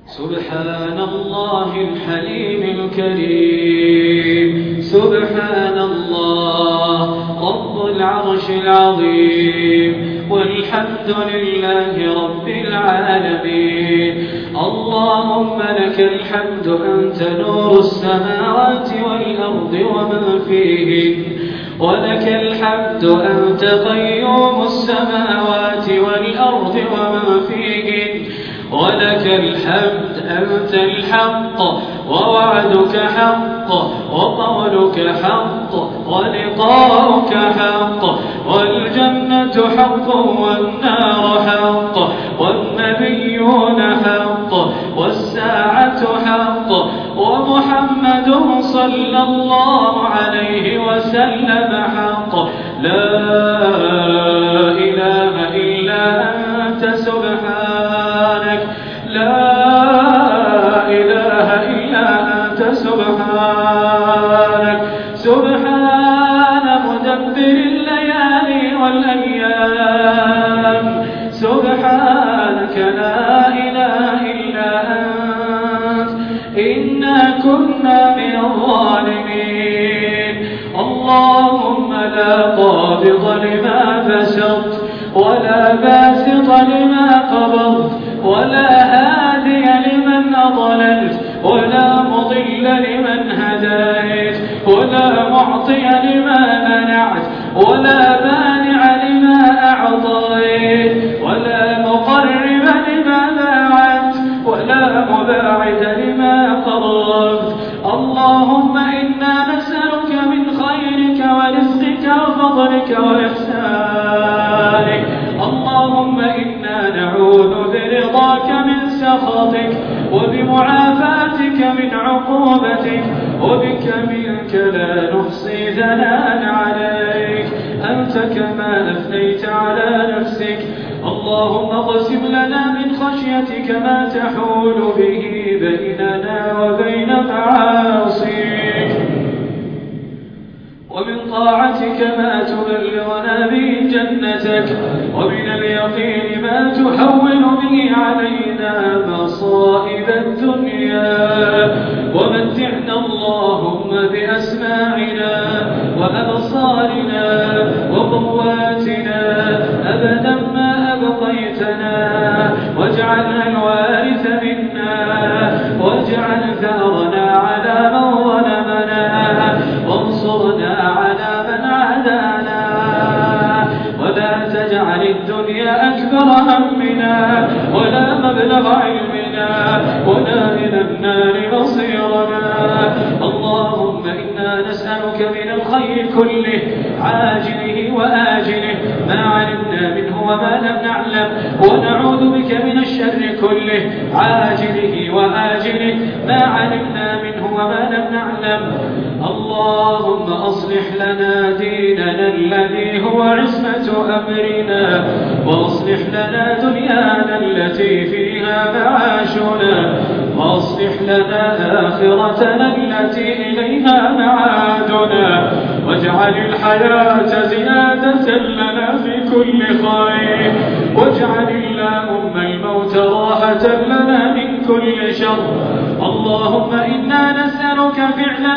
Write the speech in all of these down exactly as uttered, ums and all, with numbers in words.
سبحان الله الحليم الكريم، سبحان الله رب العرش العظيم، والحمد لله رب العالمين. اللهم لك الحمد، أنت نور السماوات والأرض ومن فيهن، ولك الحمد أنت قيوم السماوات والأرض ومن فيهن، ولك الحمد أنت الحق، ووعدك حق، وقولك حق، ولقاؤك حق، والجنة حق، والنار حق، والنبيون حق، والساعة حق، ومحمد صلى الله عليه وسلم حق. لا إله إلا أنت سبحانك، لا إله إلا أنت سبحانك. سبحان مدبر الليالي والأيام، سبحانك لا إله إلا أنت، إنا كنا من الظالمين. اللهم لا قابض لما بسطت، ولا باسط لما قبضت، ولا هادي لمن أضللت، ولا مضل لمن هديت، ولا معطي لما منعت، ولا مانع لما أعطيت، ولا مقرب لما باعدت، ولا مباعد لما قربت. اللهم إنا نسألك من خيرك ورزقك وفضلك وإحسانك. اللهم إنا نعوذ برضاك من سخطك، وبمعافاتك من عقوبتك، وبك منك لا نحصي ثناء عليك، أنت كما أثنيت على نفسك. اللهم اقسم لنا من خشيتك ما تحول به بيننا وبين معاصيك، ومن طاعتك ما تبلغنا به جنتك، ومن اليقين ما تحول به علينا مصائب الدنيا. ومتعنا اللهم بأسماعنا وأبصارنا وقواتنا أبدا ما أبقيتنا، واجعلها الوارث منا، واجعل ثارنا على من ظلمنا، وانصرنا على من عادانا، ولا تجعل الدنيا أكبر همنا، ولا مبلغ علمنا، ولا إلى النار مصيرنا. اللهم إنا نسألك من الخير كله عاجله وآجله، ما علمنا منه وما لم نعلم، ونعوذ بك من الشر كله عاجله وآجله، ما علمنا منه وما لم نعلم. اللهم أصلح لنا ديننا الذي هو عصمة أمرنا، وأصلح لنا دنيانا التي فيها معاشنا، وأصلح لنا آخرتنا التي إليها معادنا، واجعل الحياة زيادة لنا في كل خير، واجعل اللهم الموت راحة لنا من كل شر. اللهم إنا نسألك فعل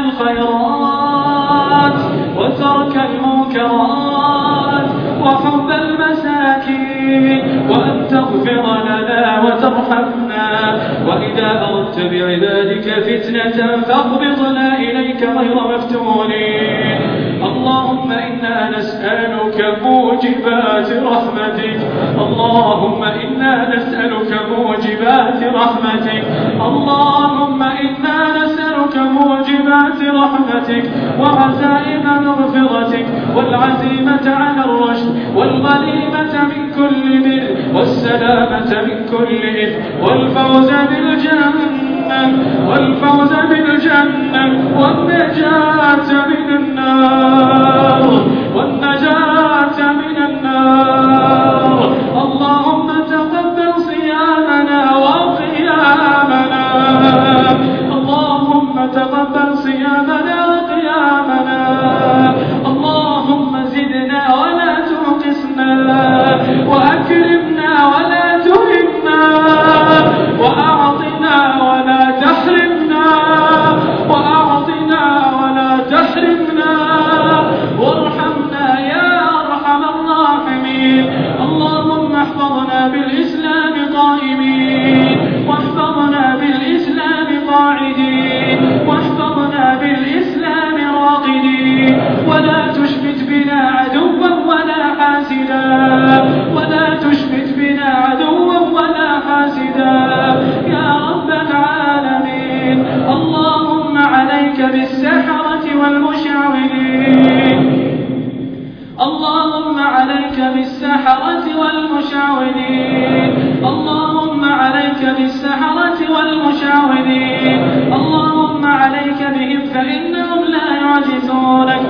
الخيرات، وترك المنكرات، وحب المساكين، وأن تغفر لنا وترحمنا، وإذا أردت بعبادك فتنة فاقبضنا إليك غير مفتونين. اللهم إنا نسألك موجبات رحمتك، اللهم إنا نسألك موجبات رحمتك، اللهم إنا نسألك موجبات رحمتك، وعزائم مغفرتك، والعزيمة على الرشد، والغنيمة من كل بر، والسلامة من كل إثم، والفوز بالجنة، والفوز بالجنة، والنجاة من النار، والنجاة من النار. اللهم تقبل صيامنا وقيامنا، اللهم تقبل صيامنا وقيامنا. اللهم زدنا ولا تنقصنا، وأكرمنا ولا تهنا، وأعطنا بالسحرة والمشعوذين اللهم عليك بالسحرة والمشعوذين اللهم عليك بهم فإنهم لا يعجزونك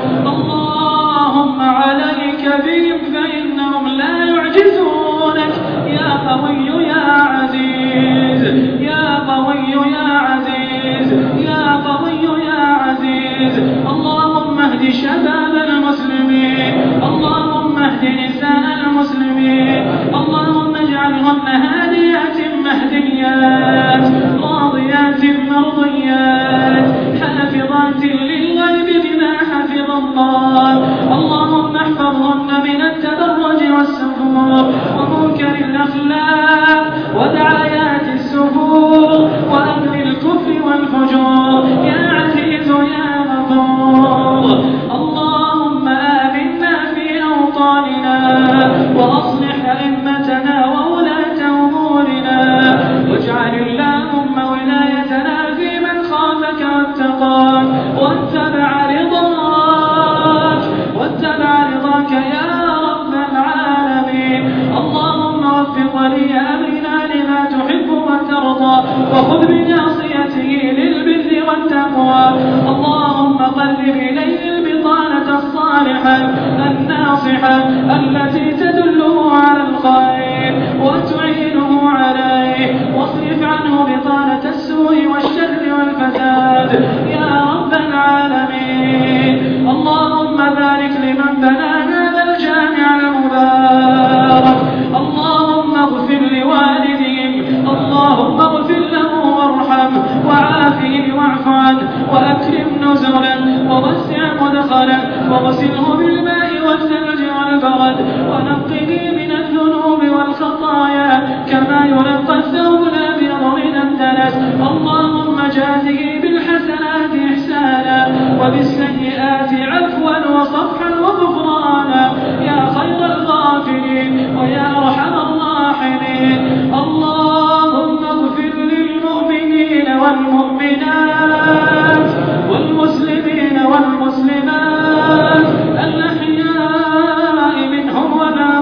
اللهم عليك بهم فإنهم لا يعجزونك يا قوي يا عزيز يا قوي يا عزيز يا قوي يا عزيز اللهم اهد شباب المسلمين اللهم اهد نساء المسلمين اللهم اجعلهن هاديات مهديات راضيات مرضيات حافظات للغيب بما حفظ الله اللهم احفظهن من التبرج والسفور ومنكر الأخلاق ودعايات السفور وأهل الكفر والفجور يا عزيز يا غفور اللهم آمنا في أوطاننا وأصلح أئمتنا وولاة أمورنا واجعل اللهم ولايتنا في من خافك واتقاك واتبع رضاك واتبع رضاك يا رب العالمين اللهم وفق ولي أمرنا لما تحب وترضى وخذ بناصيته للبر والتقوى اللهم قرب إليه البطانة الصالحة الناصحة التي تدله على الخير وتعينه عليه واصرف عنه بطانة السوء والشر والفساد يا رب العالمين اللهم بارك لمن بنى هذا الجامع المبارك اللهم اغفر لوالدهم اللهم اغفر له وارحمه وعافه واعف عنه وأكرم نزلا ووسع مدخلا واغسله بالماء والثلج والبرد ونقه من الذنوب والخطايا كما ينقى الثوب الأبيض من الدنس اللهم جازه بالحسنات إحسانا وبالسيئات عفوا وصفحا وغفرانا يا خير الغافرين ويا أرحم الراحمين اللهم اغفر للمؤمنين والمؤمنات والمسلمين والمسلمات الأحياء منهم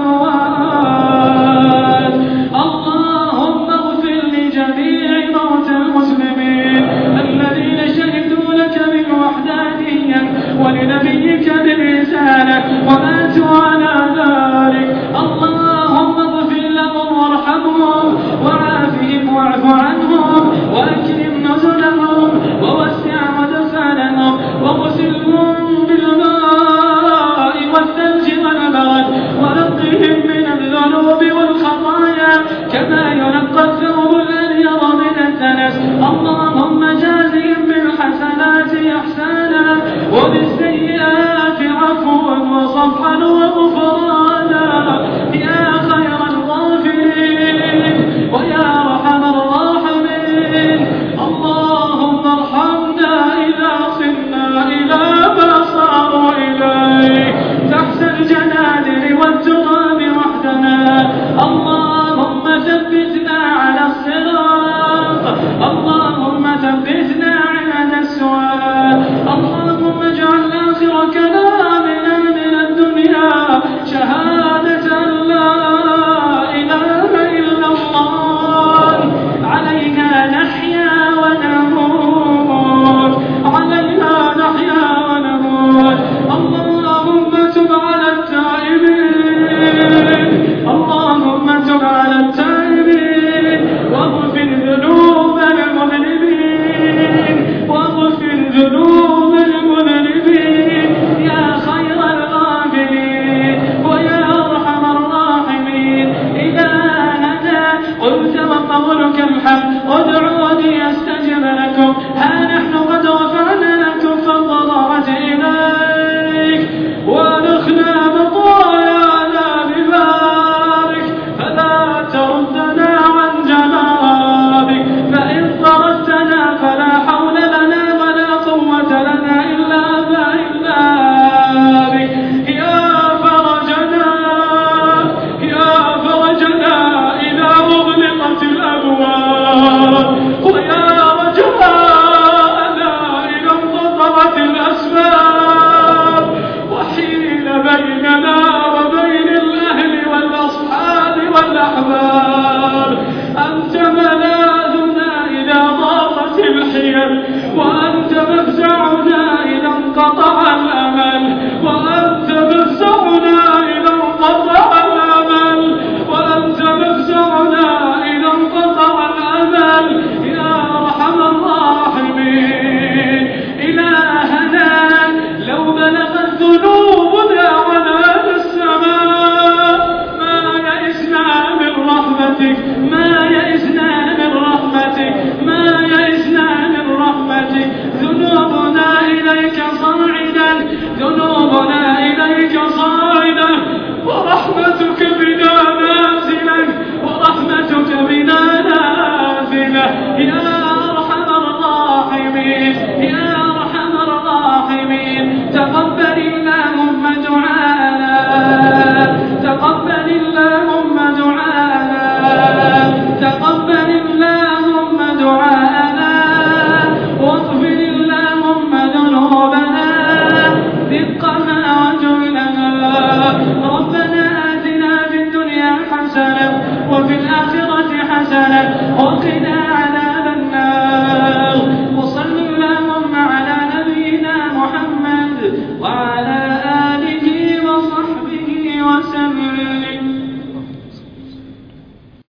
والأموات اللهم اغفر لجميع موتى المسلمين الذين شهدوا لك بالوحدانية ولنبيك بالرسالة وماتوا على ذلك اللهم اغفر لهم وارحمهم وعافهم واعف عنهم وأكرم نزلهم ووسع مدخلهم واغسلهم بالماء والثلج والبرد ونقهم من الذنوب والخطايا كما ينقى الثوب الأبيض من الدنس اللهم جازهم بالحسنات إحسانا وبالسيئات عفوا وصفحا وغفرانا يا خير الغافرين ويا أرحم الراحمين اللهم ارحمنا إذا صرنا إلى ما صاروا إليه تحت الجنادل والتراب وحدنا اللهم ثبتنا على الصراط اللهم ثبتنا عند السؤال اللهم اجعل آخر كلامنا من الدنيا شهادة يا أرحم الراحمين يا أرحم الراحمين تقبل اللهم دعاءنا تقبل اللهم دعاءنا تقبل اللهم دعاءنا واغفر اللهم ذنوبنا دقها وجلها ربنا آتنا في الدنيا حسنة وفي الآخرة حسنة وقنا عذاب النار وصل اللهم على نبينا محمد وعلى